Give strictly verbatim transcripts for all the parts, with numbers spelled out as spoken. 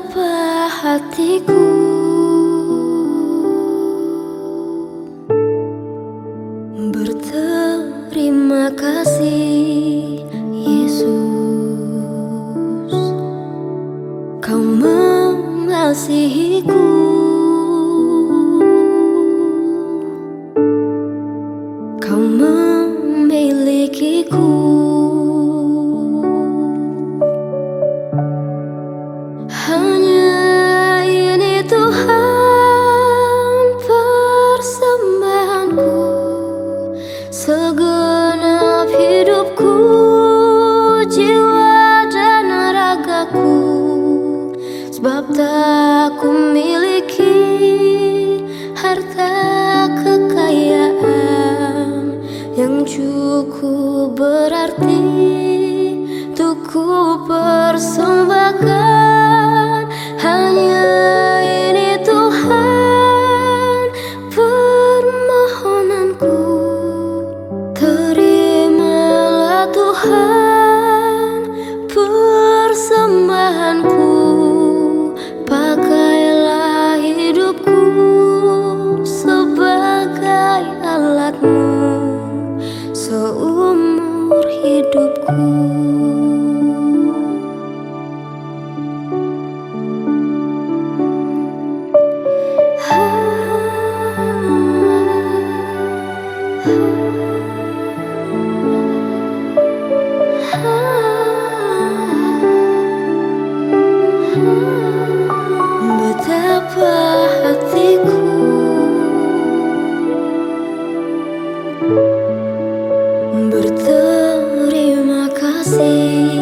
Betapa hatiku berterima kasih, Yesus, Kau mengasihiku. Kau memilikiku. Hanya ini Tuhan persembahanku, segenap hidupku, jiwa dan ragaku. Sebab tak ku miliki harta kekayaan yang cukup berarti untuk ku persembahkan. Hanya ini Tuhan permohonanku, terimalah Tuhan persembahanku. Pakailah hidupku sebagai alat-Mu seumur hidupku. Betapa hatiku berterima kasih,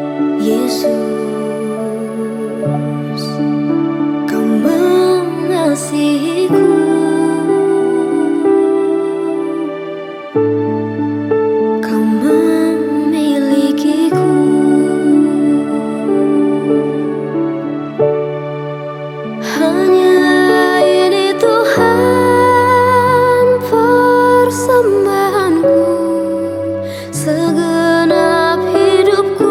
Yesus, Kau mengasihiku. Kau memilikiku. Hanya ini Tuhan persembahanku, segenap hidupku,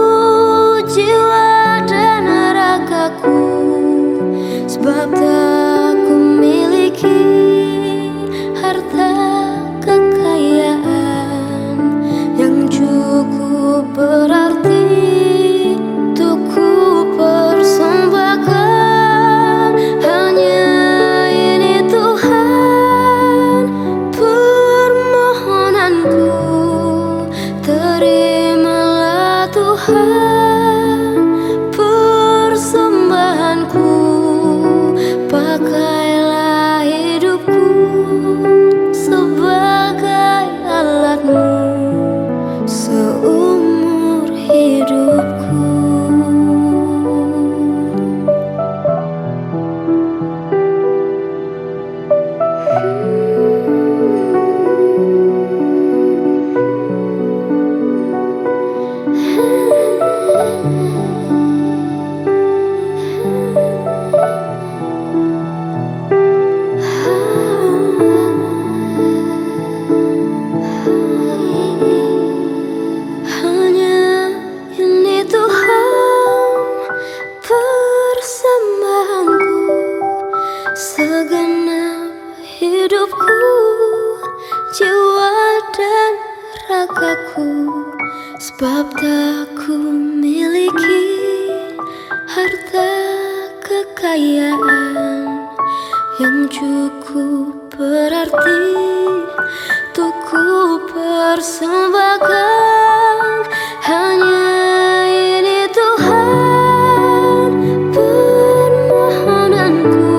jiwa dan ragaku. Sebab tak ku miliki harta kekayaan yang cukup berarti untuk ku persembahkan. Terimalah Tuhan persembahanku, pakailah hidupku sebagai alat-Mu seumur hidupku. Hanya ini Tuhan persembahanku, segenap hidupku, jiwa dan ragaku. Sebab tak ku miliki harta kekayaan yang cukup berarti untuk ku persembahkan. Hanya ini Tuhan permohonanku,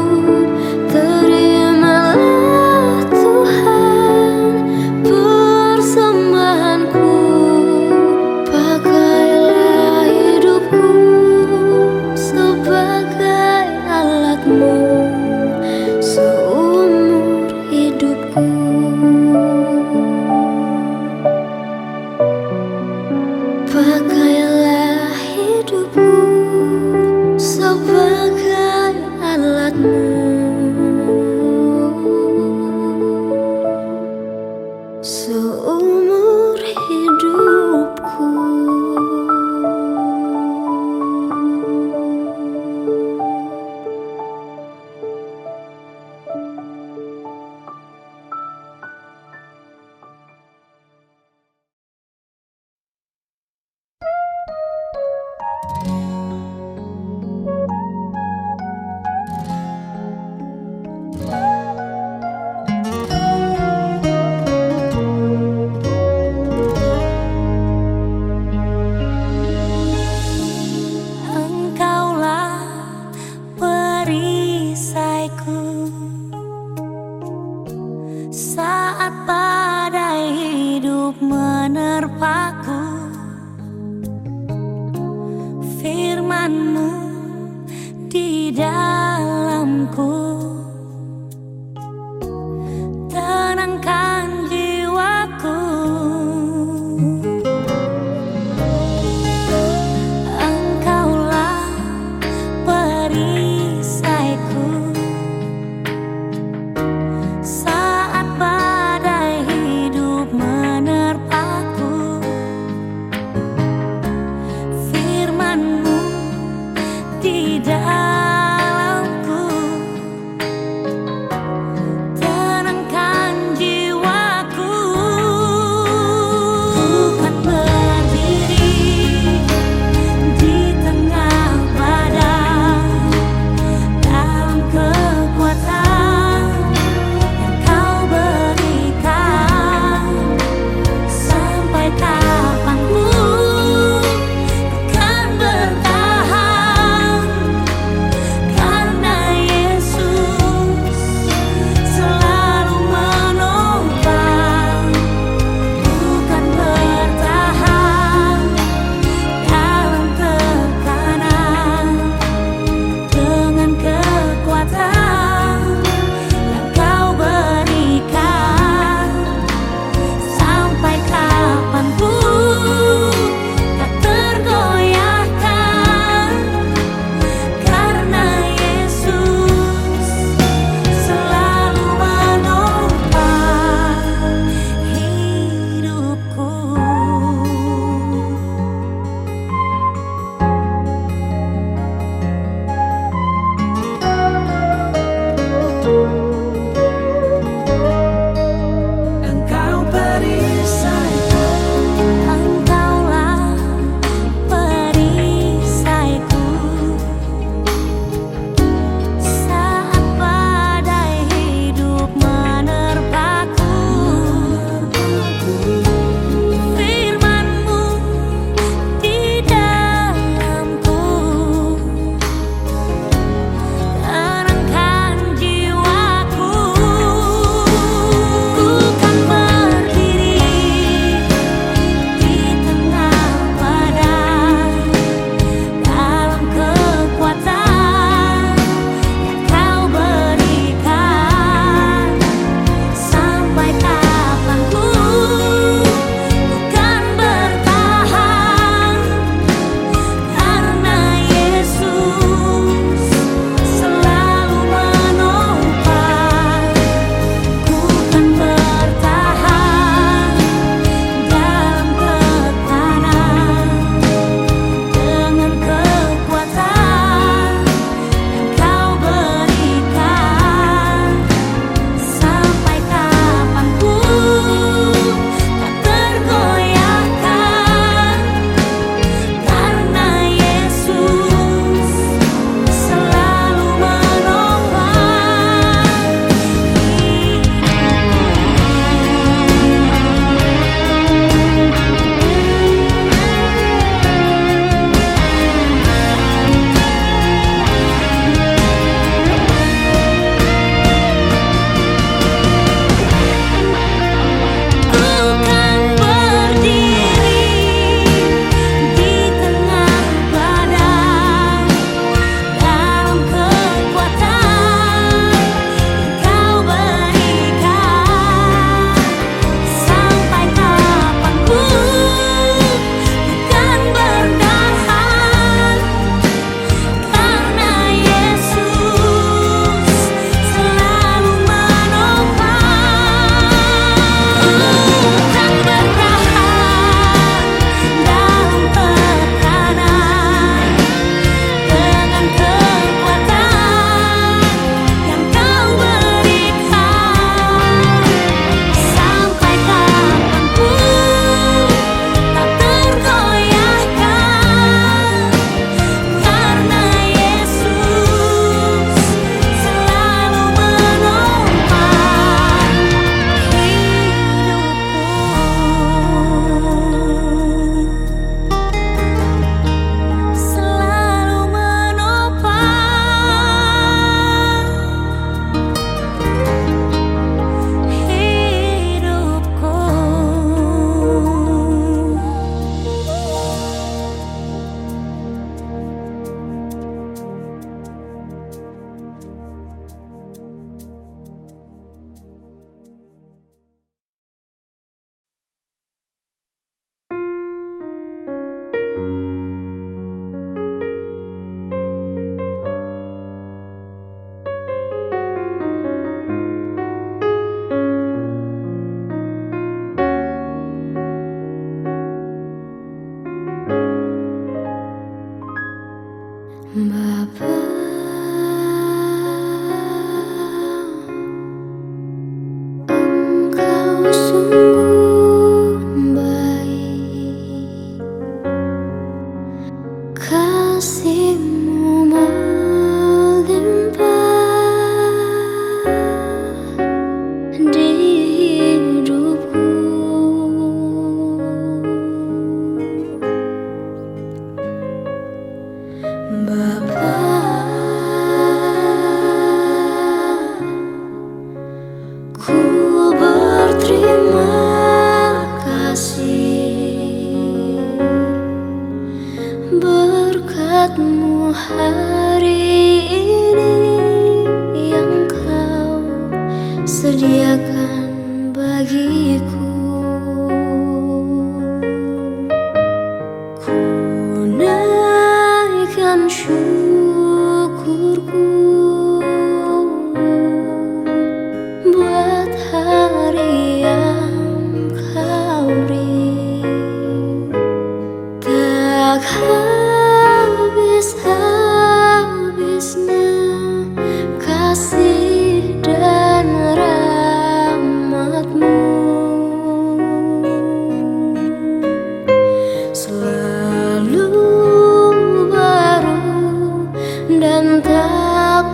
terimalah Tuhan persembahanku. Pakailah hidupku sebagai alat-Mu seumur hidupku. Saat badai hidup menerpaku, firman-Mu di dalamku tenangkan jiwaku. Engkaulah perisaiku saat badai hidup menerpaku, firman-Mu di dalam sungguh baik, kasih-Mu melimpah di hidupku. Bapa, ku berterima kasih, berkat-Mu hari ini yang Kau sediakan bagiku. Ku naikkan syukurku buat hari yang Kau beri. Tak habis-habisnya kasih dan rahmat-Mu, selalu baru dan tak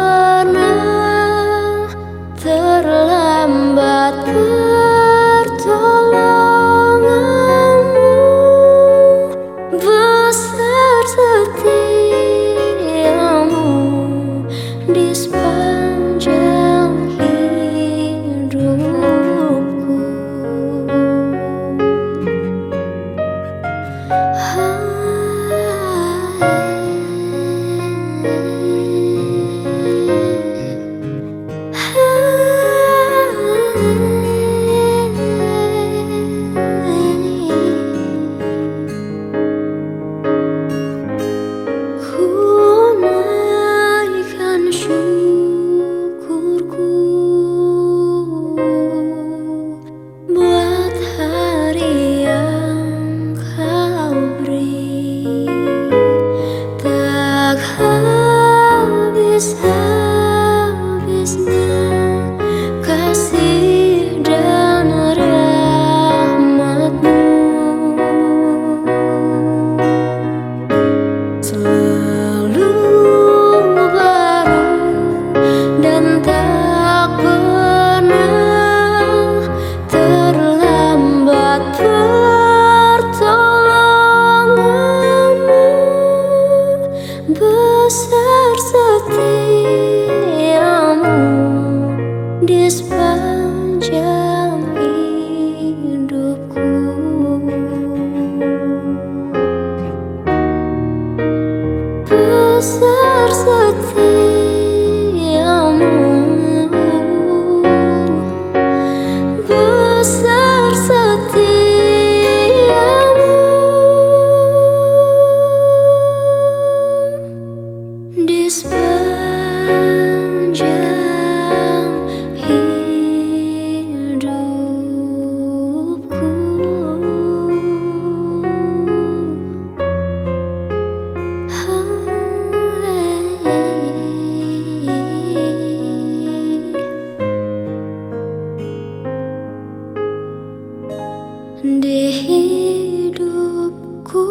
pernah terlambat pertolongan-Mu. Besar setia-Mu di sepanjang hidupku. Ku naikkan syukurku buat hari yang Kau beri. Tak habis-habisnya kasih dan rahmat-Mu, selalu baru dan tak pernah terlambat pertolongan-Mu. Besar setia-Mu di sepanjang hidupku. Besar setia-Mu, besar setia-Mu di sepanjang hidupku. Di hidupku.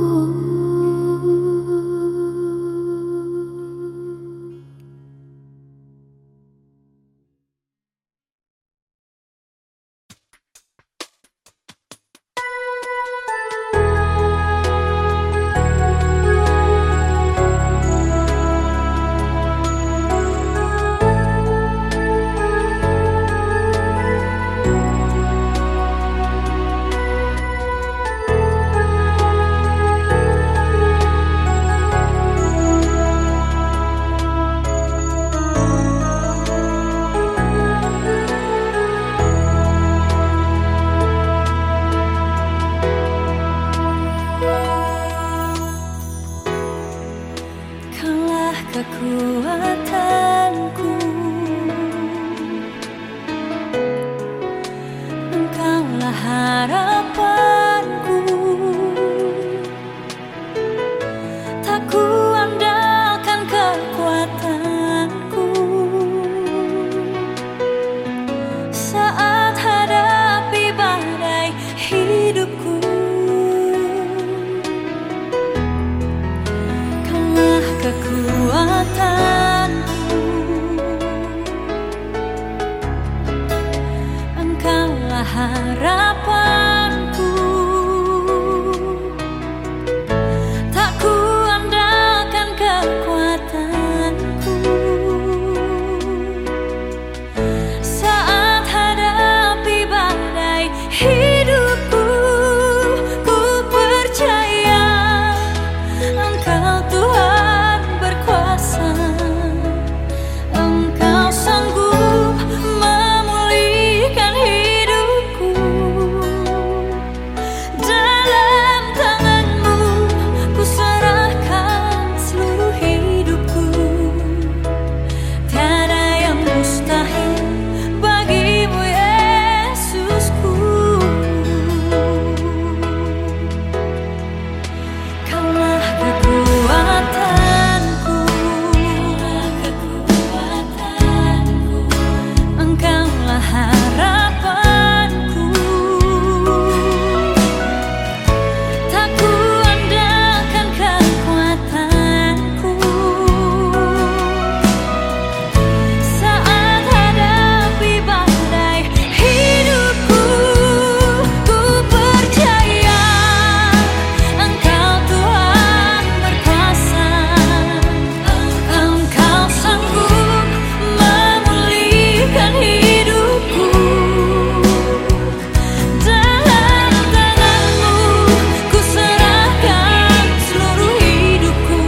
kekuatanku. Engkaulah harapanku, tak kuandalkan kekuatanku saat hadap harapanku. Tak kuandalkan kekuatanku saat hadapi badai hidupku. Ku percaya Engkau Tuhan berkuasa. Engkau sanggup memulihkan hidupku. Dalam tangan-Mu ku serahkan seluruh hidupku. Tiada yang mustahil bagimu, Yesusku. Kaulah kekuatanku, Engkaulah harapanku. Tak kuandalkan kekuatanku saat hadapi badai hidupku. Ku percaya Engkau Tuhan berkuasa. Engkau sanggup memulihkan hidupku. Dalam tangan-Mu ku serahkan seluruh hidupku.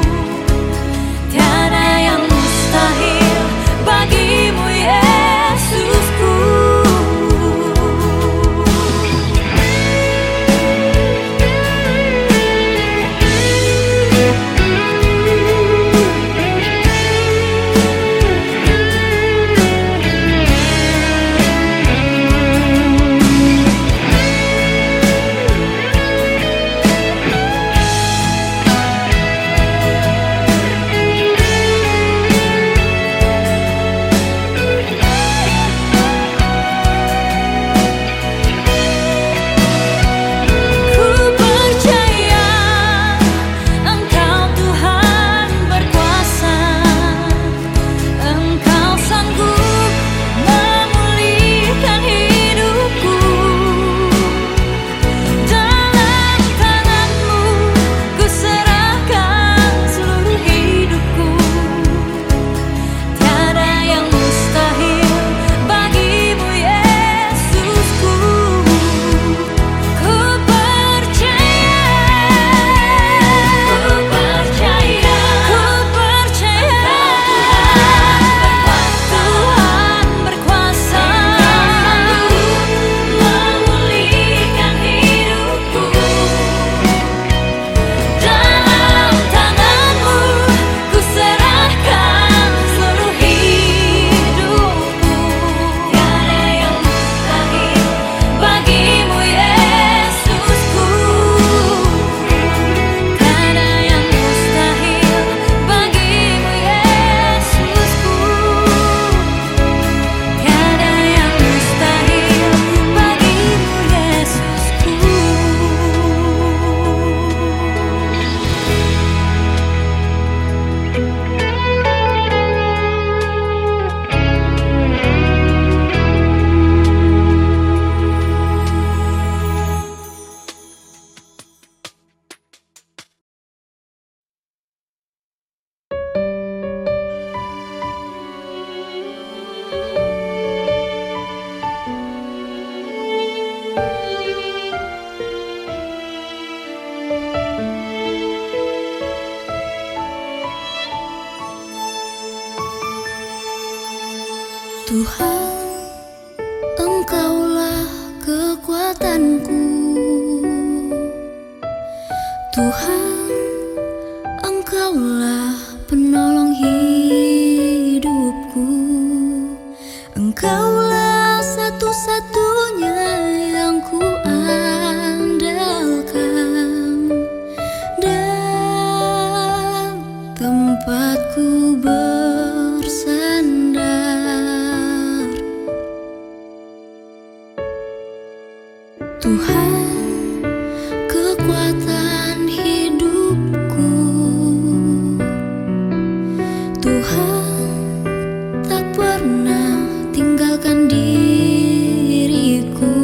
Tiada yang mustahil bagimu, Yesusku. Ku percaya Engkau Tuhan berkuasa. Engkau sanggup memulihkan hidupku. Dalam tangan-Mu ku serahkan seluruh hidupku. Tiada yang mustahil bagimu, Yesusku. Ku percaya, ku percaya, ku percaya Tuhan berkuasa. Memulihkan hidupku. Dalam tangan-Mu ku serahkan seluruh hidupku. Tiada yang mustahil bagimu, Yesusku. Tiada yang mustahil bagimu, Yesusku. Tiada yang mustahil bagimu, Yesusku. Tuhan, Engkaulah kekuatanku. Tuhan, Engkaulah penolong hidupku. Engkaulah satu-satunya yang ku andalkan dan tempatku bersandar. Tuhan, kekuatan hidupku. Tuhan, tak pernah tinggalkan diriku.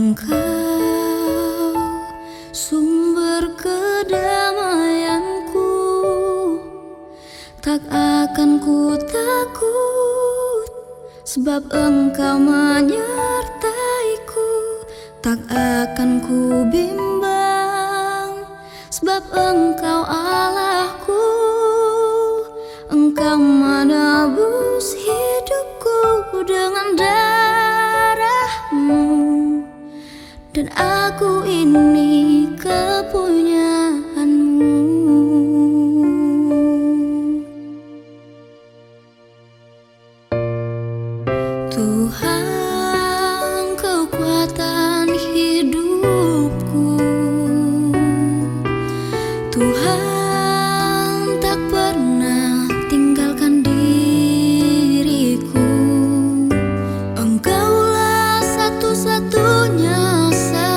Engkau sumber kedamaianku, tak akan ku takut, sebab Engkau menyertaiku. Tak akan ku bimbang, sebab Engkau Allahku. Engkau menebus hidupku dengan darah-Mu, dan aku ini kepunyaan-Mu. Tuhan, kekuatan hidupku, Tuhan tak pernah tinggalkan diriku. Engkaulah satu-satunya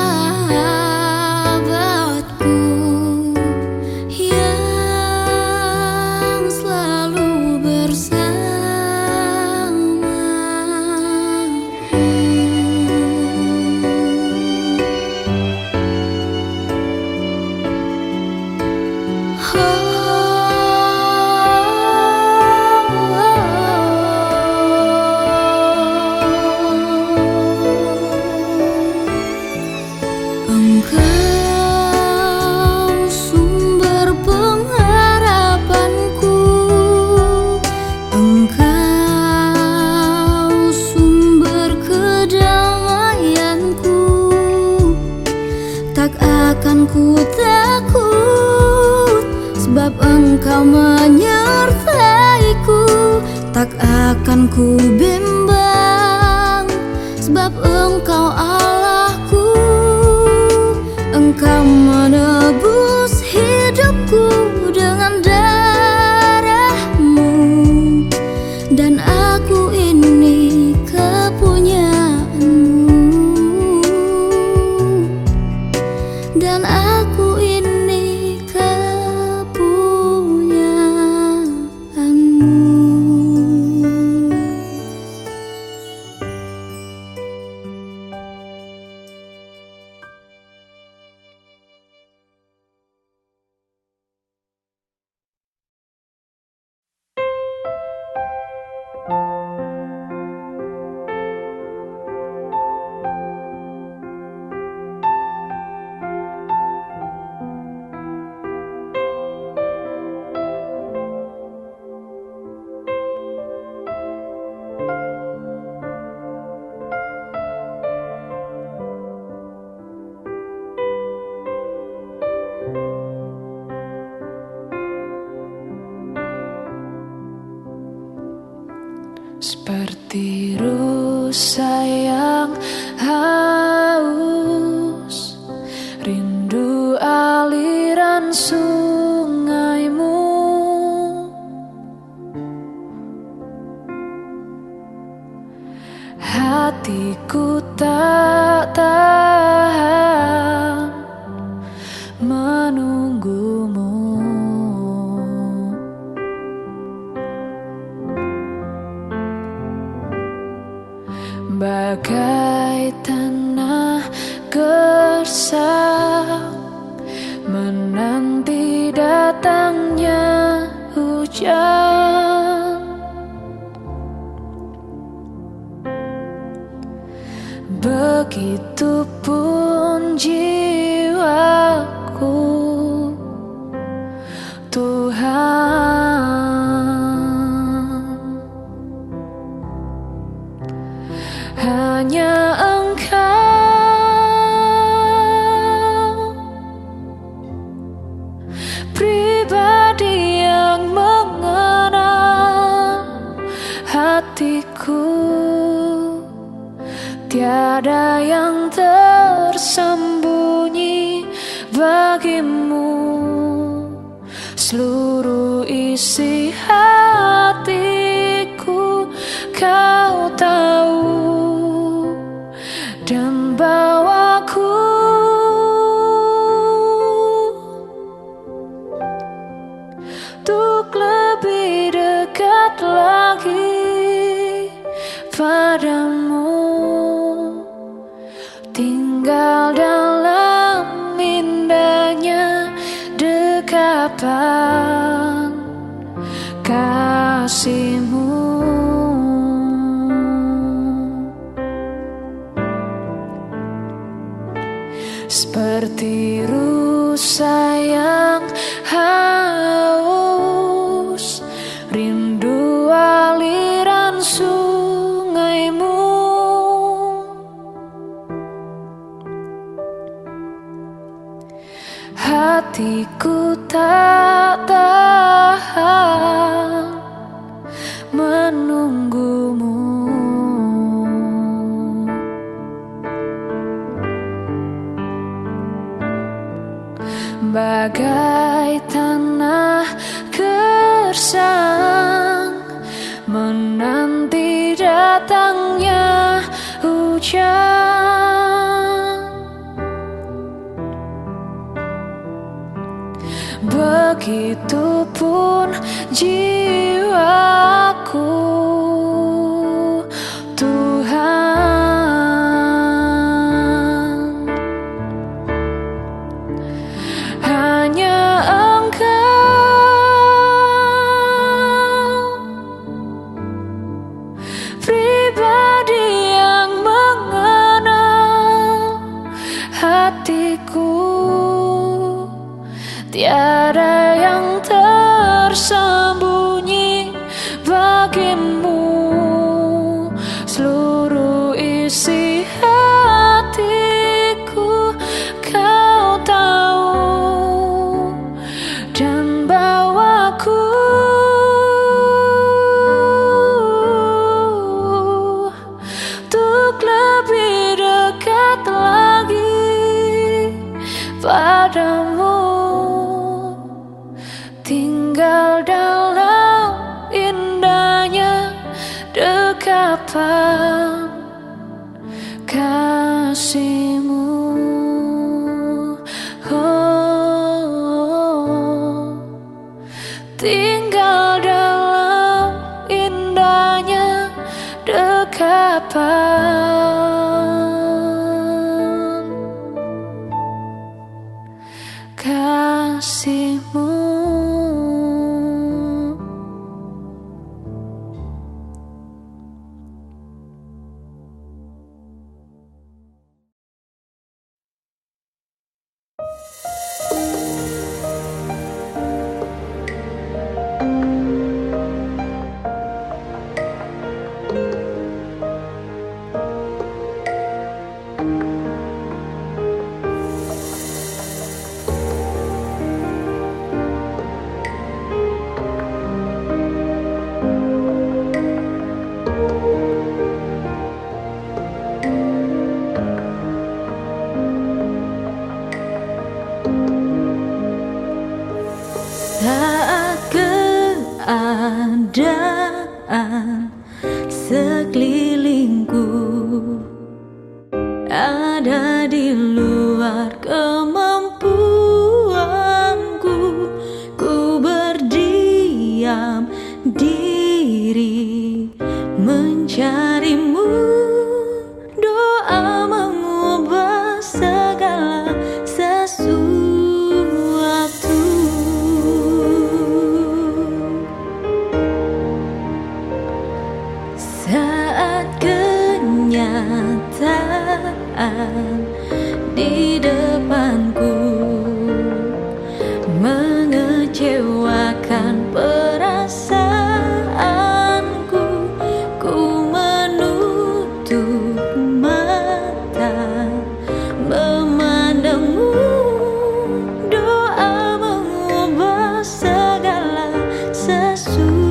sahabatku yang selalu bersama. Engkau sumber pengharapanku, Engkau sumber kedamaianku. Tak akan ku takut, sebab Engkau menyertaiku. Tak akan ku bimbang, sebab Engkau Allahku. Engkau menebus hidupku dengan darah-Mu, dan aku ini kepunyaan-Mu, dan aku ini kepunyaan-Mu. Seperti rusa yang haus, rindu aliran sungaimu. Hatiku tak tahan menunggumu. Bagai tanah gersang menanti datangnya hujan. Begitupun jiwaku, Tuhan. Hanya Engkau, pribadi yang mengenal hatiku. Tiada yang tersembunyi bagimu. Seluruh isi hatiku Kau tahu, dan bawaku untuk lebih dekat lagi padamu. Tinggal tinggal dalam indahnya dekapan kasih-Mu. Seperti rusa yang haus, rindu aliran sungai-Mu. Hatiku tak tahan menunggu-Mu. Bagai tanah gersang menanti datangnya hujan, begitupun jiwaku, Tuhan. Hanya Engkau, pribadi yang mengenal hatiku. Tiada yang tersembunyi bagimu, seluruh isi hatiku Kau tahu, dan bawaku untuk lebih dekat lagi padamu. Tinggal dalam indahnya dekapan kasih-Mu. Oh, tinggal dalam indahnya dekapan kasih-Mu. Saat keadaan sekelilingku ada di luar kemampuanku, ku berdiam diri mencari-Mu. Doa mengubah segala sesuatu. Saat kenyataan di depanku mengecewakan perasaanku, ku menutup mata memandang-Mu. Doa mengubah segala sesuatu.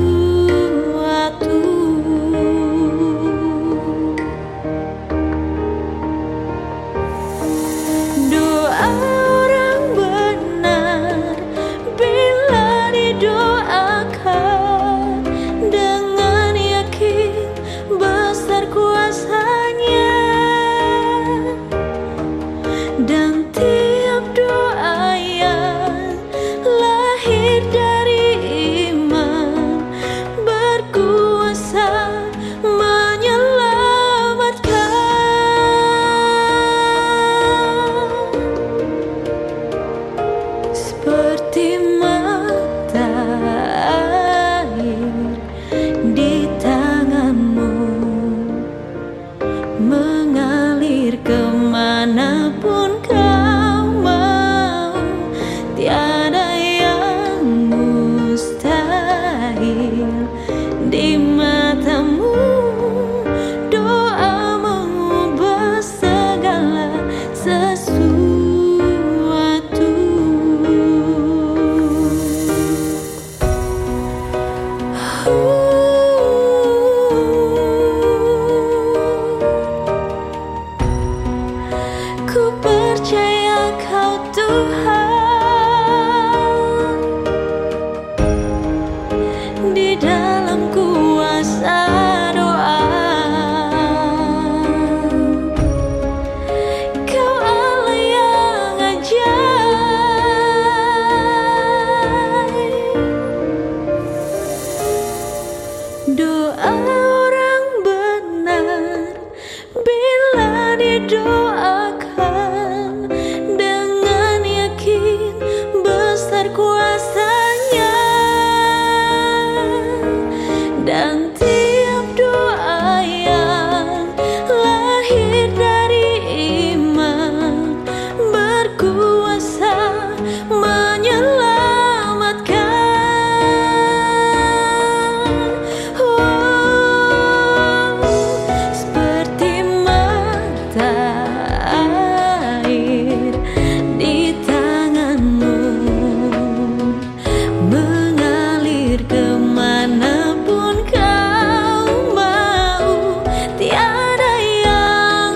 Dengan yakin besar kuasa-Nya, doakan dengan yakin besar kuasanya, dan tiap doa yang lahir dari iman berkuasa menyelamatkan. Oh, seperti mata air di tanganmu mengalir kemanapun kau mau. Tiada yang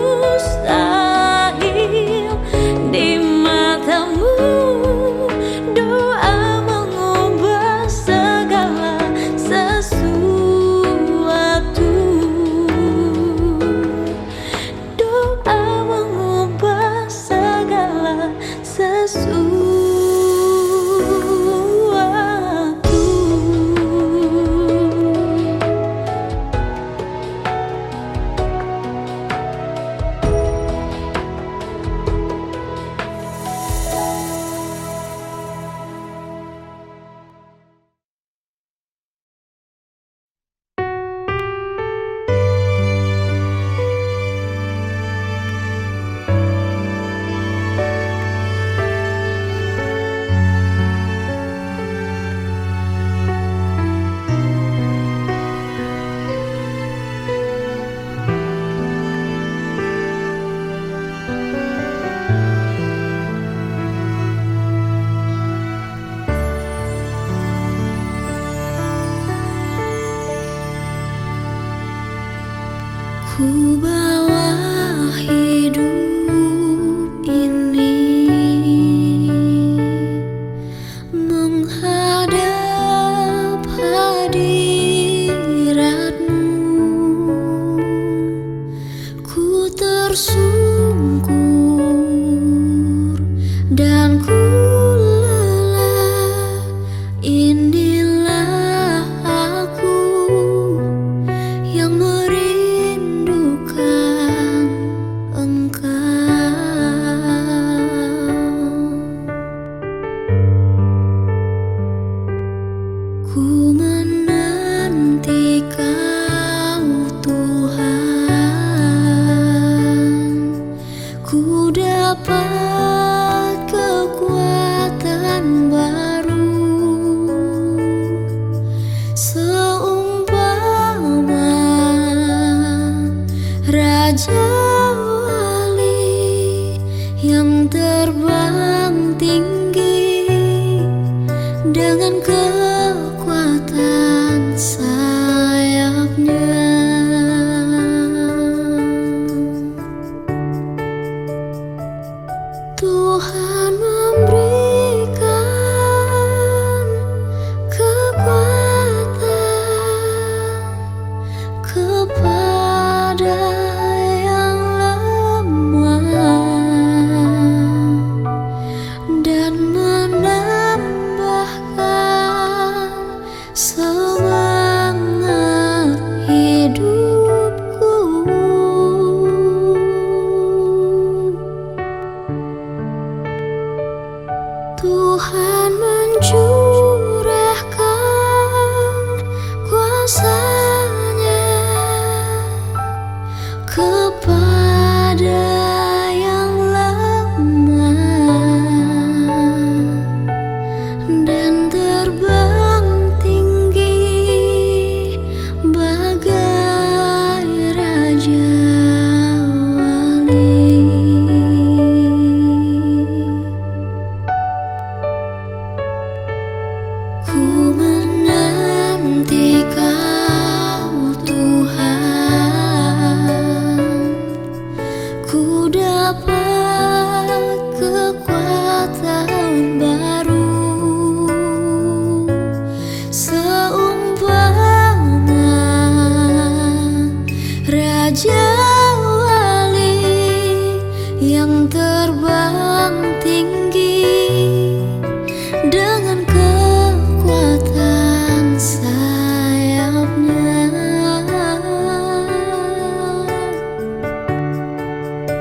mustahil di matamu. Doa mengubah segala sesuatu. Doa mengubah segala sesuatu. Ku bawa hidup ini menghadap hadirat-Mu. Ku tersungkur dan ku lelah. Inilah aku yang merindukan Engkau. Ku menanti Kau Tuhan. Ku dapat kekuatan baru seumpama Raja Wali yang terbang tinggi dengan kekuatan sayapnya. Tuhan memberikan kekuatan kepada yang lemah dan menambahkan semangat hidupku. Tuhan mencurahkan kuasa-Nya kepada yang lemah dan terbang tinggi bagai Raja Wali. Ku menanti Kau Tuhan. Ku dapat kekuatan baru seumpama Raja Wali yang terbang tinggi dengan kekuatan sayapnya.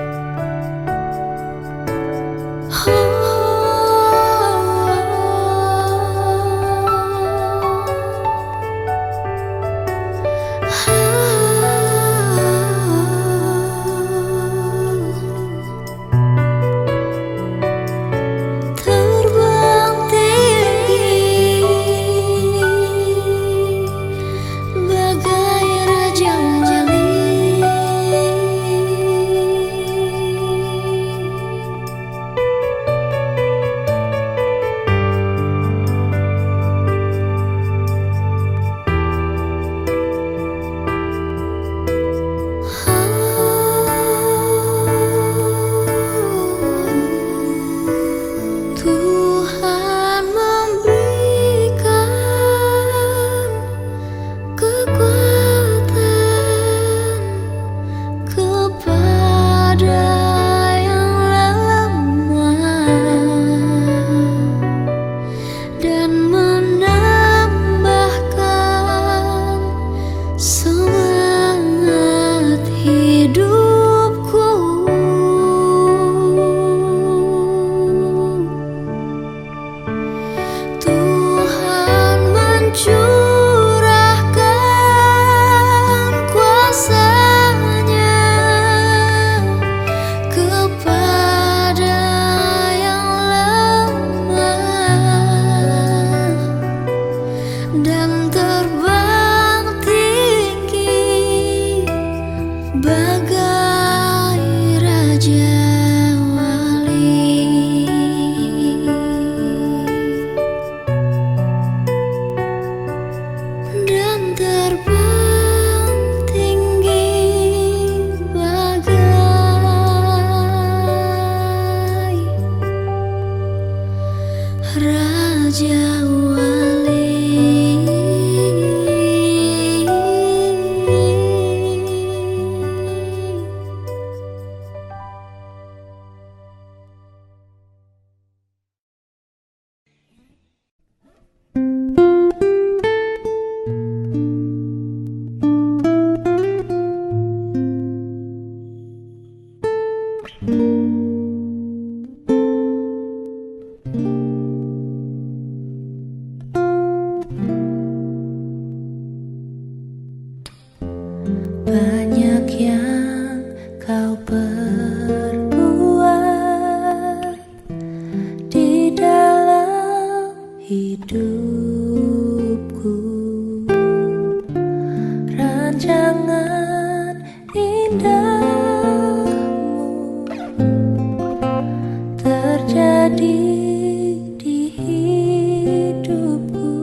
bagai raja wali, dan terbang tinggi bagai raja wali. Banyak yang kau perbuat di dalam hidupku, rancangan indahmu terjadi di hidupku.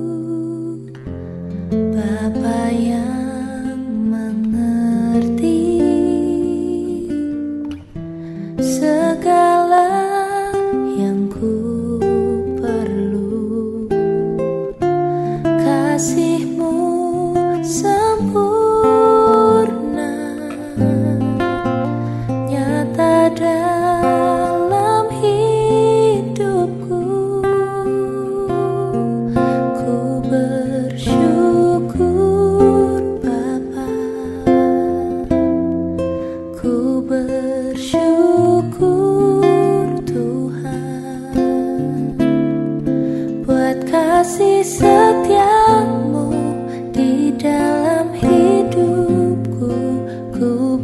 Bapa yang mengerti segala yang ku perlu, kasih-Mu sempurna nyata dalam hidupku. Ku bersyukur Bapa, ku bersyukur Tuhan, buat kasih setia-Mu di dalam hidupku. Ku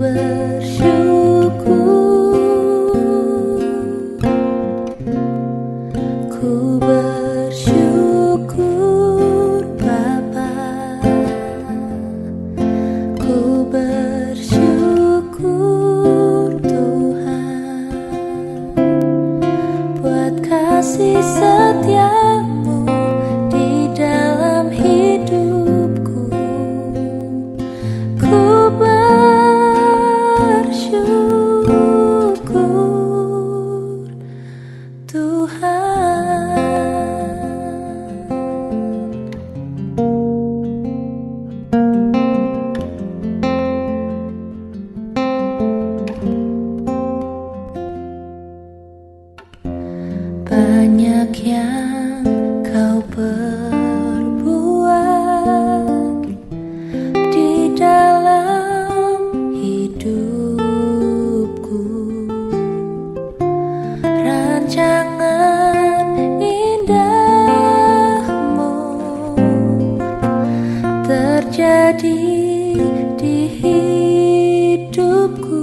bersyukur, ku bersyukur Bapa, ku bersyukur Tuhan, buat kasih setia-Mu di dalam hidupku. Ku bersyukur Tuhan. Banyak yang kau perbuat di dalam hidupku, rancangan indahmu terjadi di hidupku.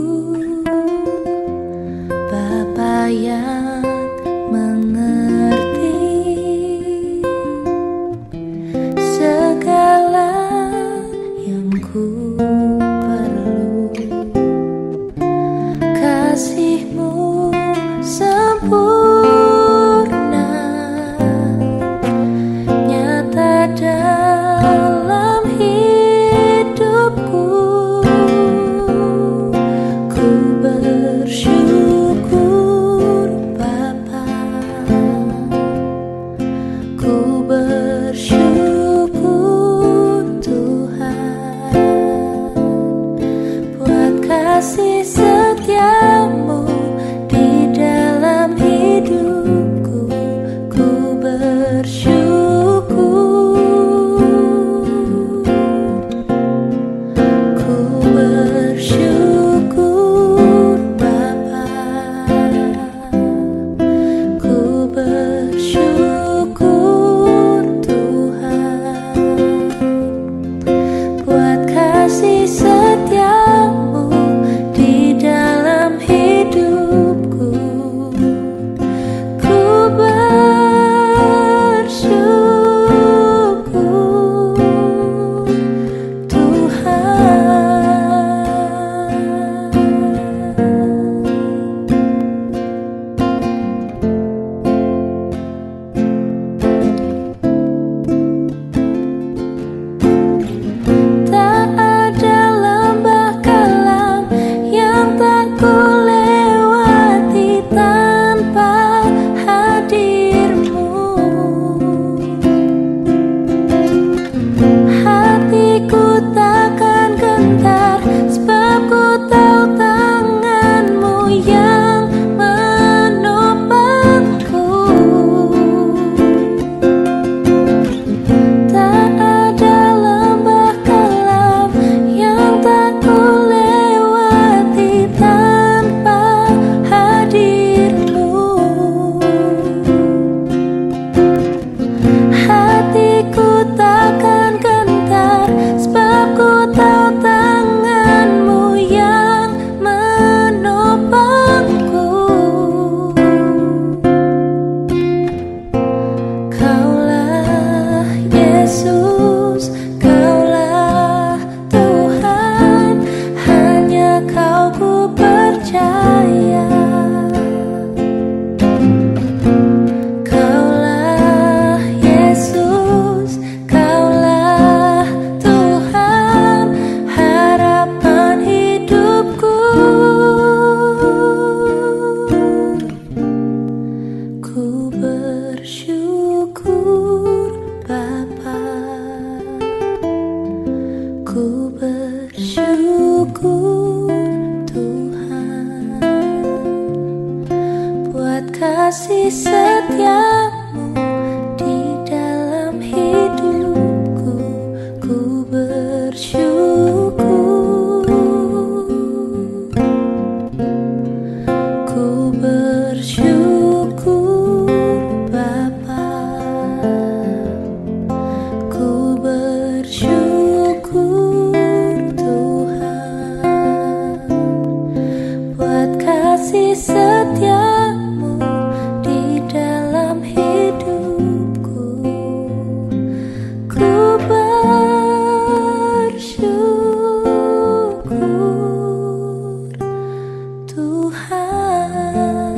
Bapa yang mengerti segala yang ku perlu, kasih-Mu sempurna nyata dalam hidupku. Ku bersyukur Bapa, ku bersyukur Tuhan, buat kasih setia-Mu di dalam hidupku. Ku bersyukur, ku bersyukur Bapa, ku bersyukur Tuhan, buat kasih setia-Mu di kasih setiamu di dalam hidupku. Ku bersyukur, ku bersyukur Bapa, ku bersyukur Tuhan buat kasih setiamu di dalam hidupku. Ku bersyukur Tuhan.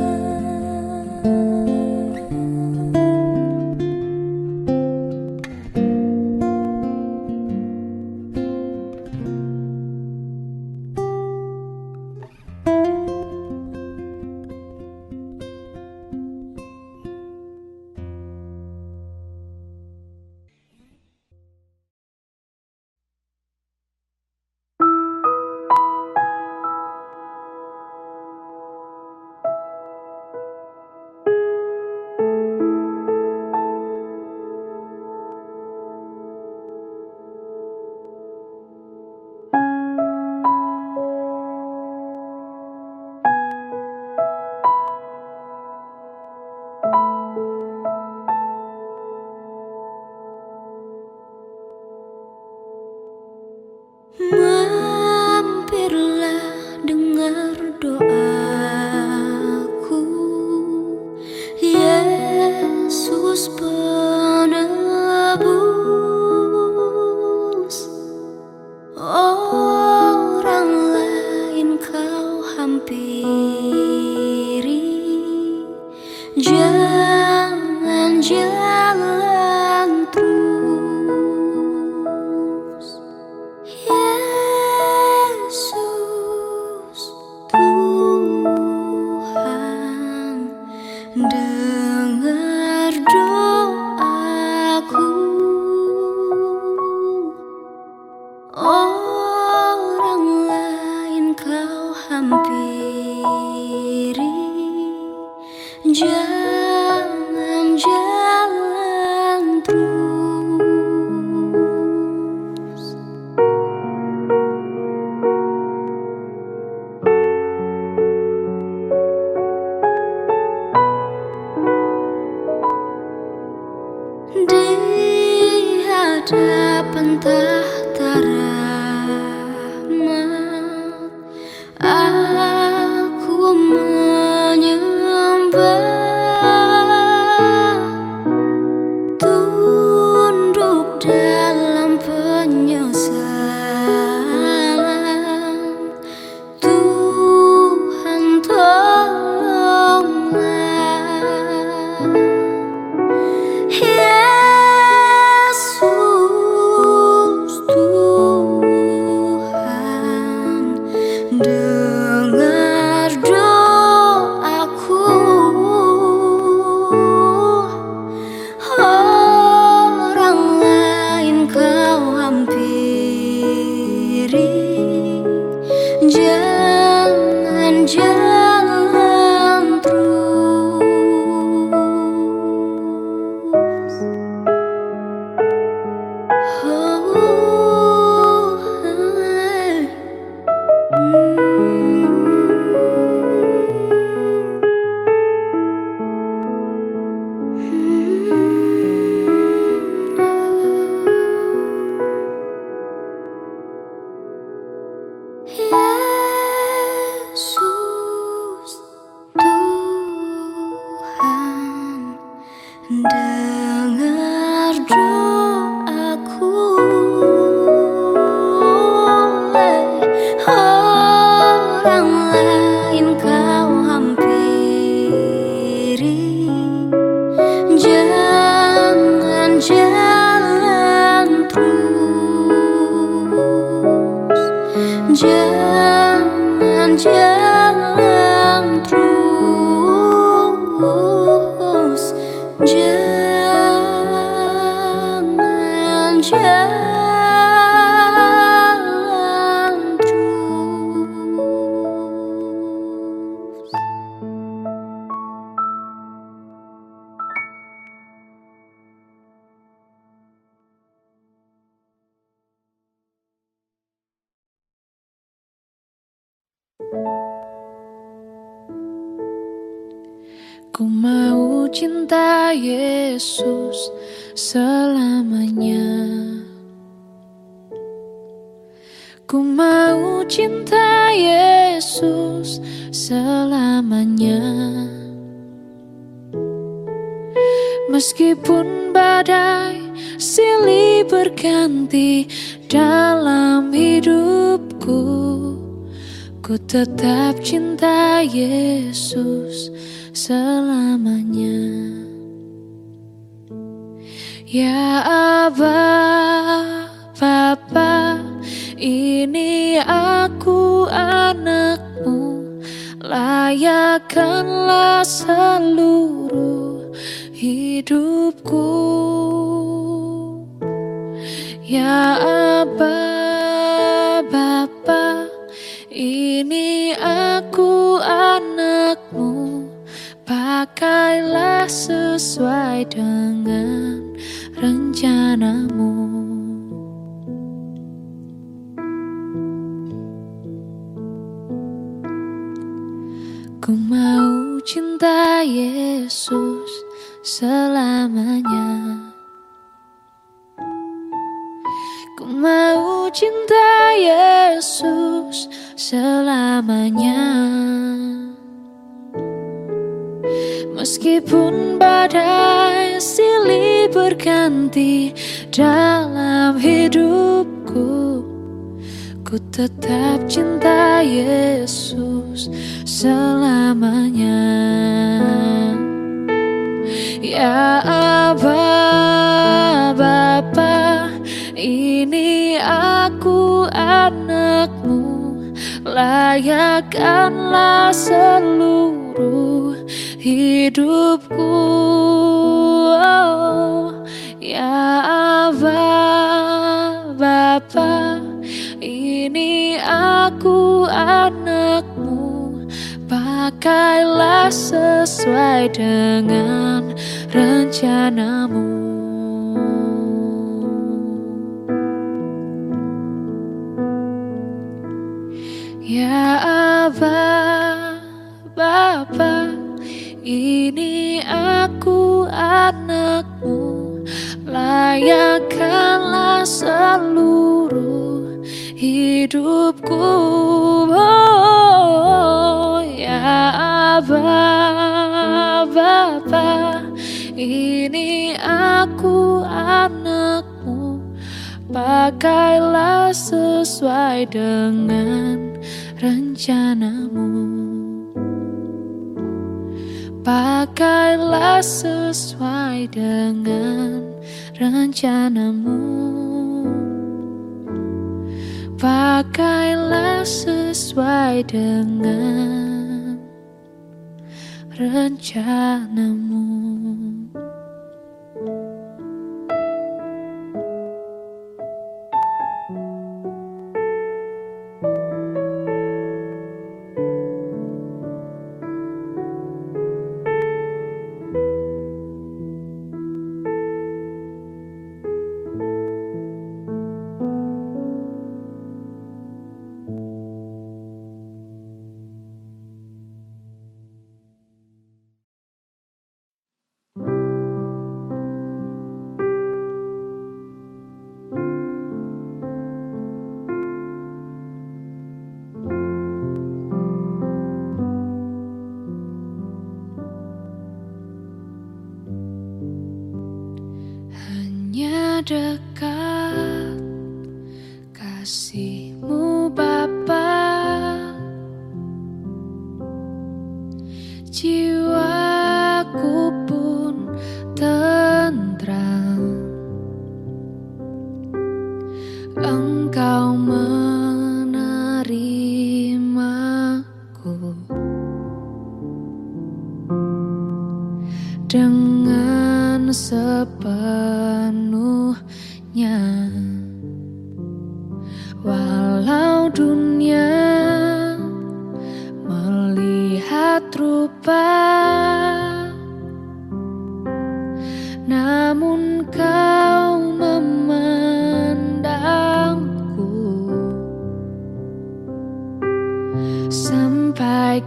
Mampirlah dengar doaku, Yesus penebus. Orang lain kau hampiri, jangan jalan terus. Yesus Tuhan, dengar doaku. Orang lain kau hampiri, jangan jalan terus. Di hadapan tahta rahmat, aku menyembah, tunduk dalam penyesalan. Tuhan tolonglah. Yesus Tuhan, dengar doaku. Orang lain kau hampiri, jangan jalan terus. Oh, hai. Yesus Tuhan, dengar doaku. Orang lain kau hampiri, jangan jalan terus. Jangan jalan terus. Jangan jalan terus. Ku mau cinta Yesus selamanya. Ku mau cinta Yesus selamanya. Meskipun badai silih berganti dalam hidupku, ku tetap cinta Yesus selamanya. Ya Aba, Bapa, ini aku anakmu, layakkanlah seluruh hidupku. Ya Aba, Bapa, ini aku anakmu, pakailah sesuai dengan rencanamu. Ku mau cinta Yesus selamanya. Ku mau cinta Yesus selamanya. Meskipun badai silih berganti dalam hidupku, ku tetap cinta Yesus selamanya. Ya Aba, Bapa, ini aku anakmu, layakkanlah seluruh hidupku. Oh, ya Aba, Bapa, ini aku anakmu, pakailah sesuai dengan rencanamu. Ya Aba, Bapa, ini aku anakmu, layakkanlah seluruh hidupku. Oh, ya Aba, Bapa, ini aku anakmu, pakailah sesuai dengan rencanamu. Pakailah sesuai dengan rencanamu. Pakailah sesuai dengan rencanamu. Hanya dekat kasih-Mu Bapa, jiwaku pun tentram. Engkau menerimaku dengan sepenuhnya. Walau dunia melihat rupa, namun Kau memandangku. Sampai sampai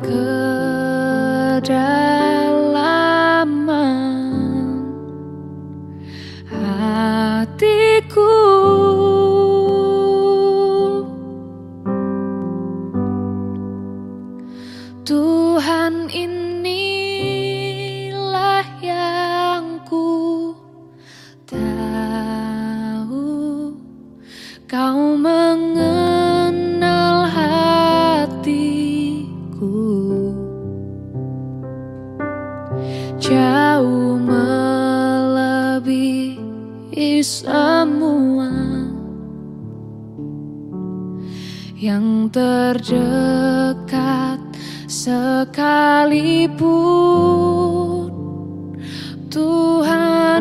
kedalaman hatiku. Tuhan, inilah yang ku tahu, Kau mengenal hatiku jauh melebihi semua yang terdekat sekalipun. Tuhan,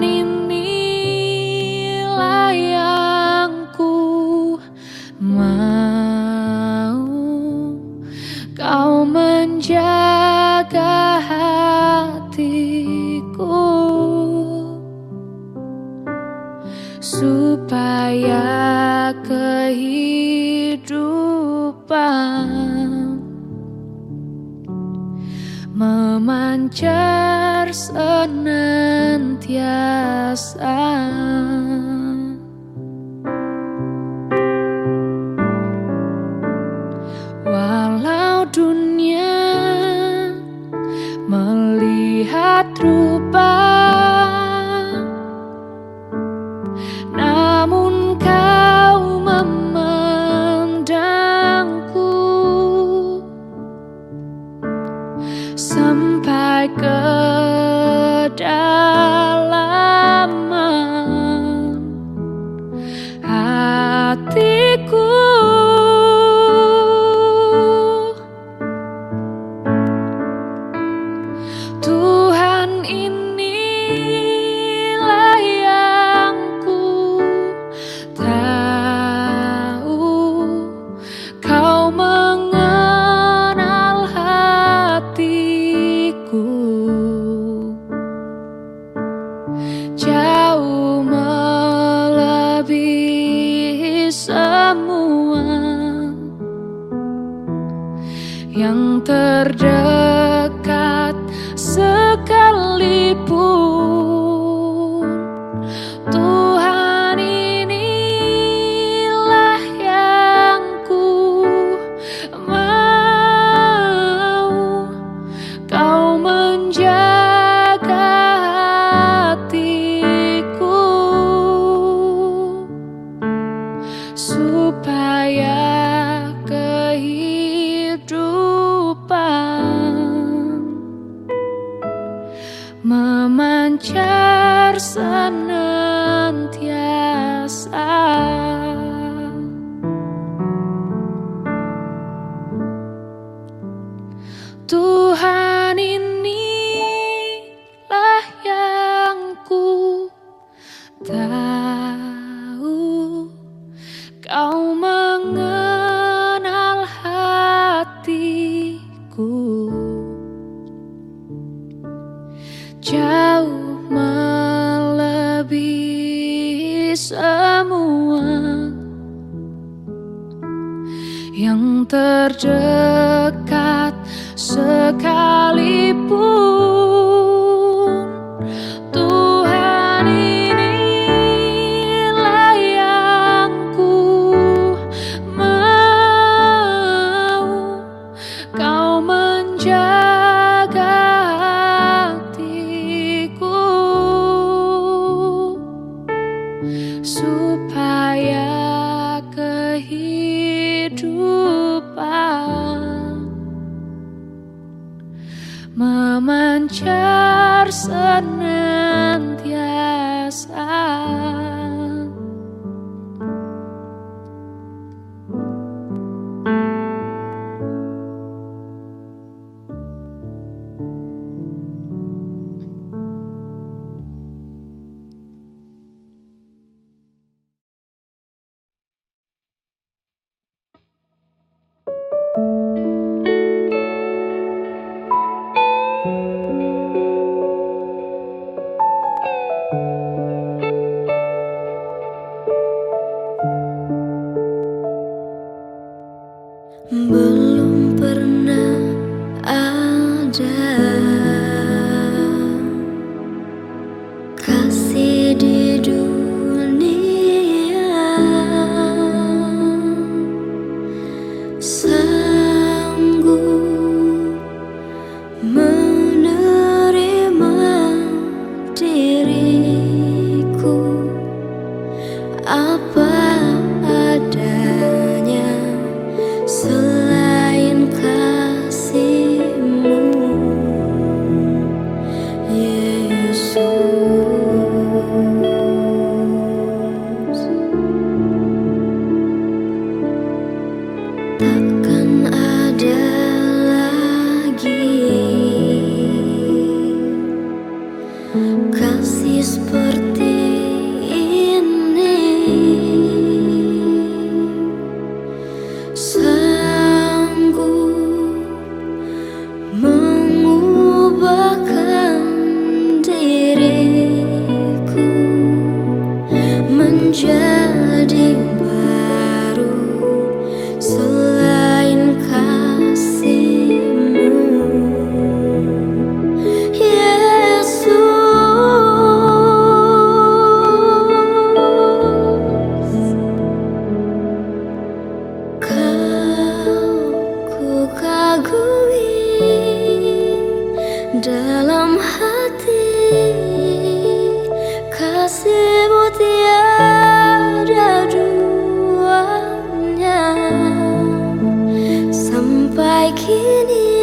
inilah yang ku mau, Kau menjaga hatiku supaya kehidupan memancar senantiasa. Walau dunia melihat rupa, namun Kau memandangku sampai kedalaman hatiku. Tuhan, inilah yang ku tahu, Kau mengenal hatiku jauh melebihi semua yang terdekat sekalipun. Tuhan, inilah yang ku mau, Kau menjaga hatiku supaya kehidupan memancar senantiasa. Tuhan, inilah yang ku tahu, Kau mengenal hatiku jauh melebihi semua yang terdekat sekalipun. Tuhan, inilah yang ku mau, Kau menjaga hatiku supaya kehidupan memancar senantiasa. dalam hati kasihmu tiada duanya. Sampai kini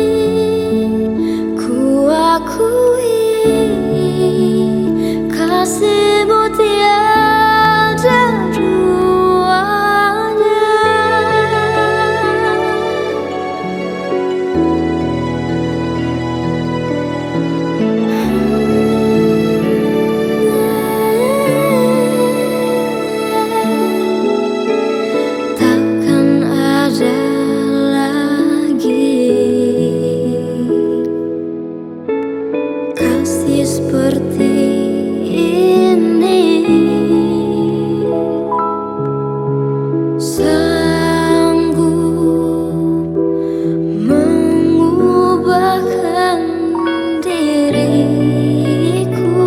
ku akui kasihmu tiada duanya. Takkan ada lagi kasih seperti ini, sanggup mengubahkan diriku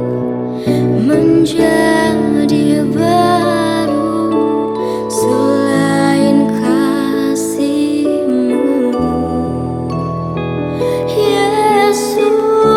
menjadi baru selain kasihmu, Yesus.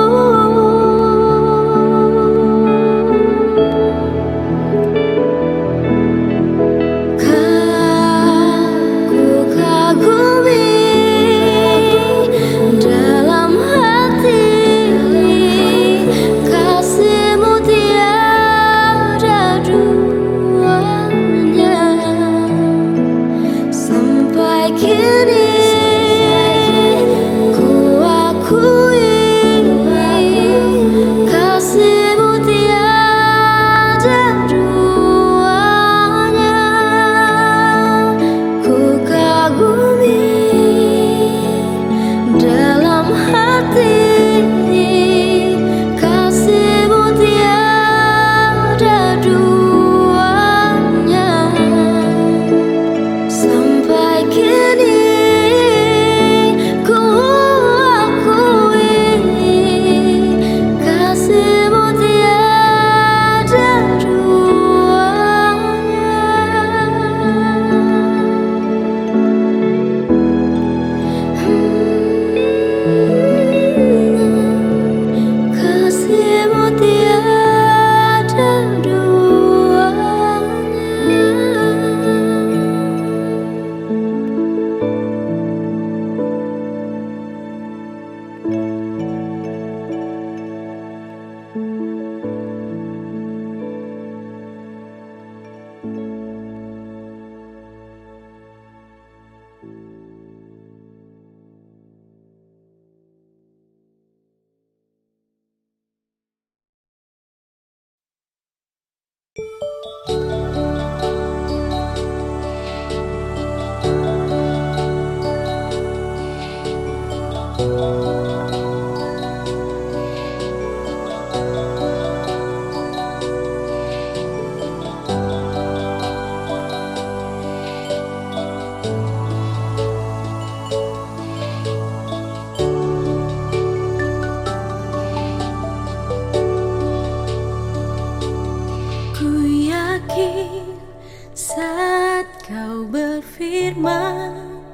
Saat kau berfirman,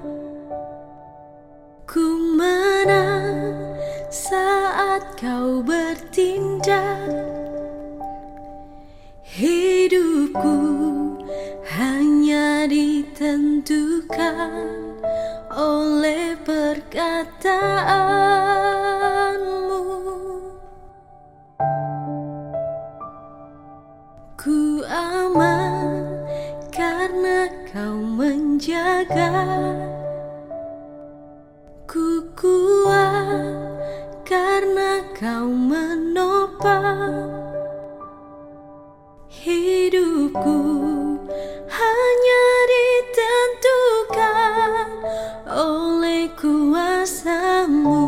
ku menang. Saat kau bertindak, hidupku hanya ditentukan oleh perkataanmu. Ku aman karena kau menjaga, ku kuat karena kau menopang. Hidupku hanya ditentukan oleh kuasa-Mu.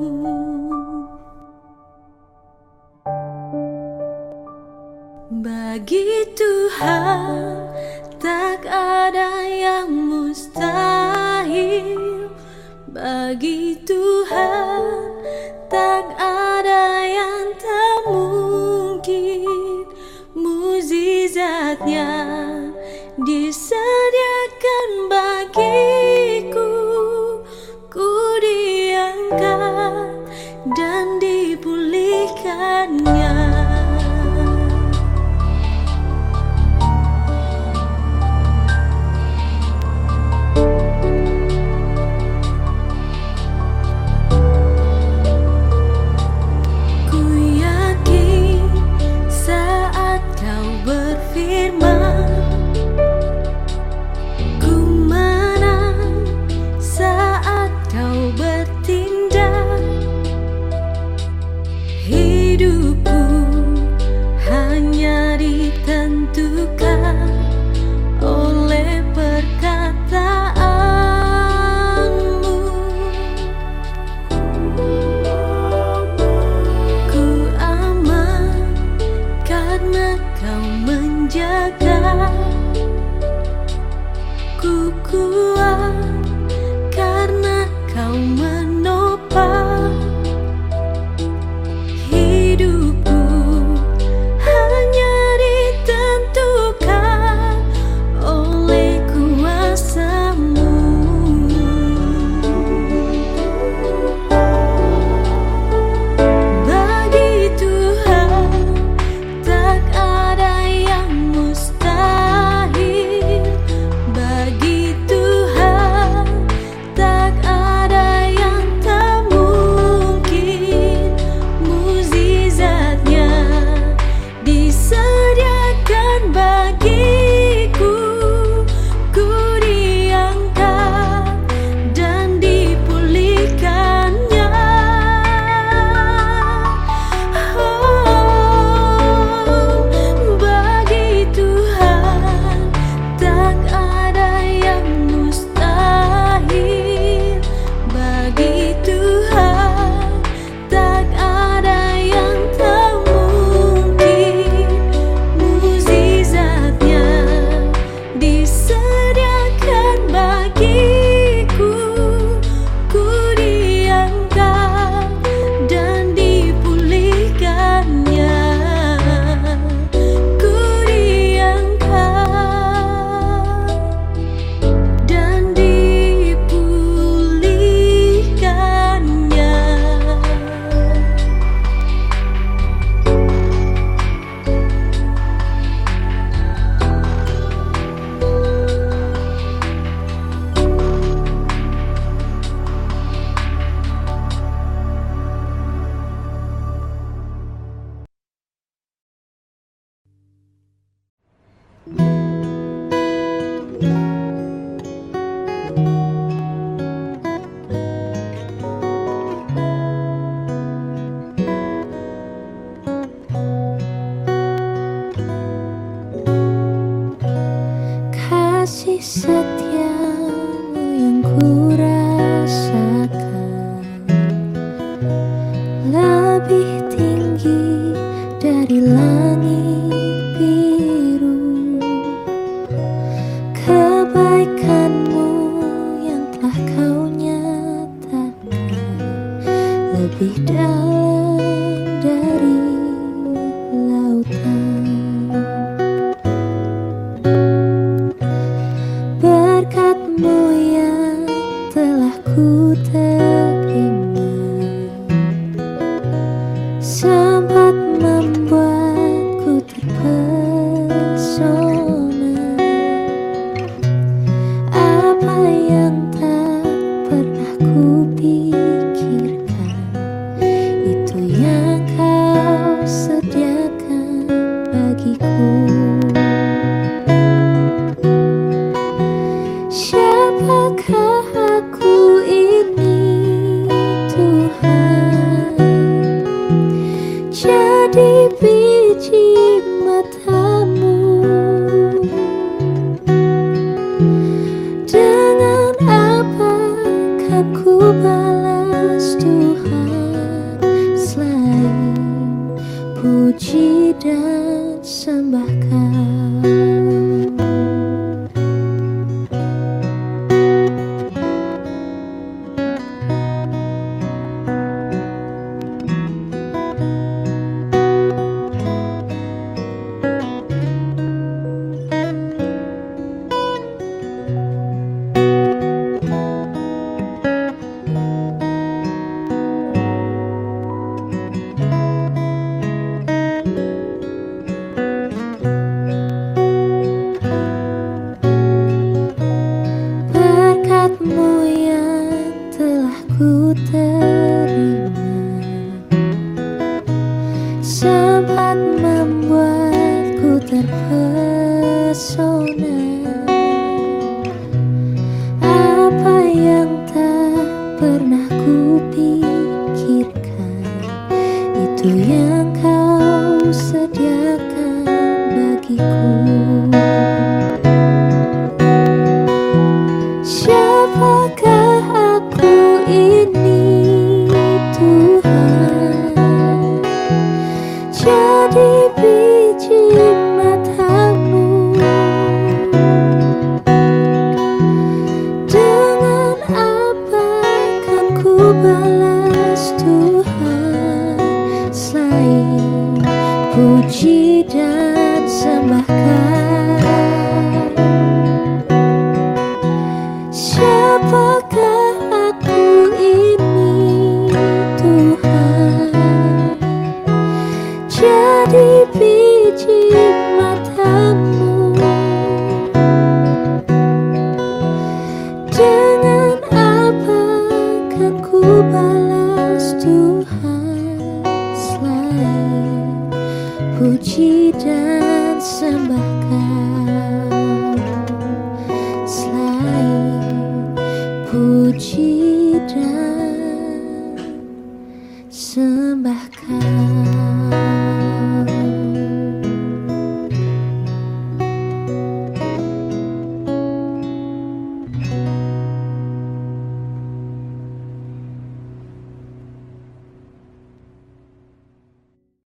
Bagi Tuhan tak ada yang mustahil. Bagi Tuhan tak ada yang tak mungkin. Mukjizat-Nya disediakan bagiku. Ku diangkat lebih tinggi dari langit biru. Kebaikanmu yang telah kau nyatakan lebih dalam dari lautan. Berkat-Mu yang telah ku terima sempat membuatku terpesona. Apa yang tak pernah ku pikirkan, itu yang kau sediakan bagiku. Siapakah aku ini Tuhan? Jadi biji mata-Mu. Dengan apa kan ku balas Tuhan, selain puji dan sembah Kau. Berkat-Mu yang telah ku terima sempat membuatku terpesona. Apa yang tak pernah ku pikirkan, itu yang Kau sediakan bagiku. Siapakah aku ini Tuhan? Jadi biji mata-Mu. Dengan apa kan ku balas Tuhan, selain puji dan sembah Kau. Siapakah aku ini Tuhan? Jadi biji mata-Mu. Dengan apa kan ku balas Tuhan, selain puji dan sembah Kau, selain puji dan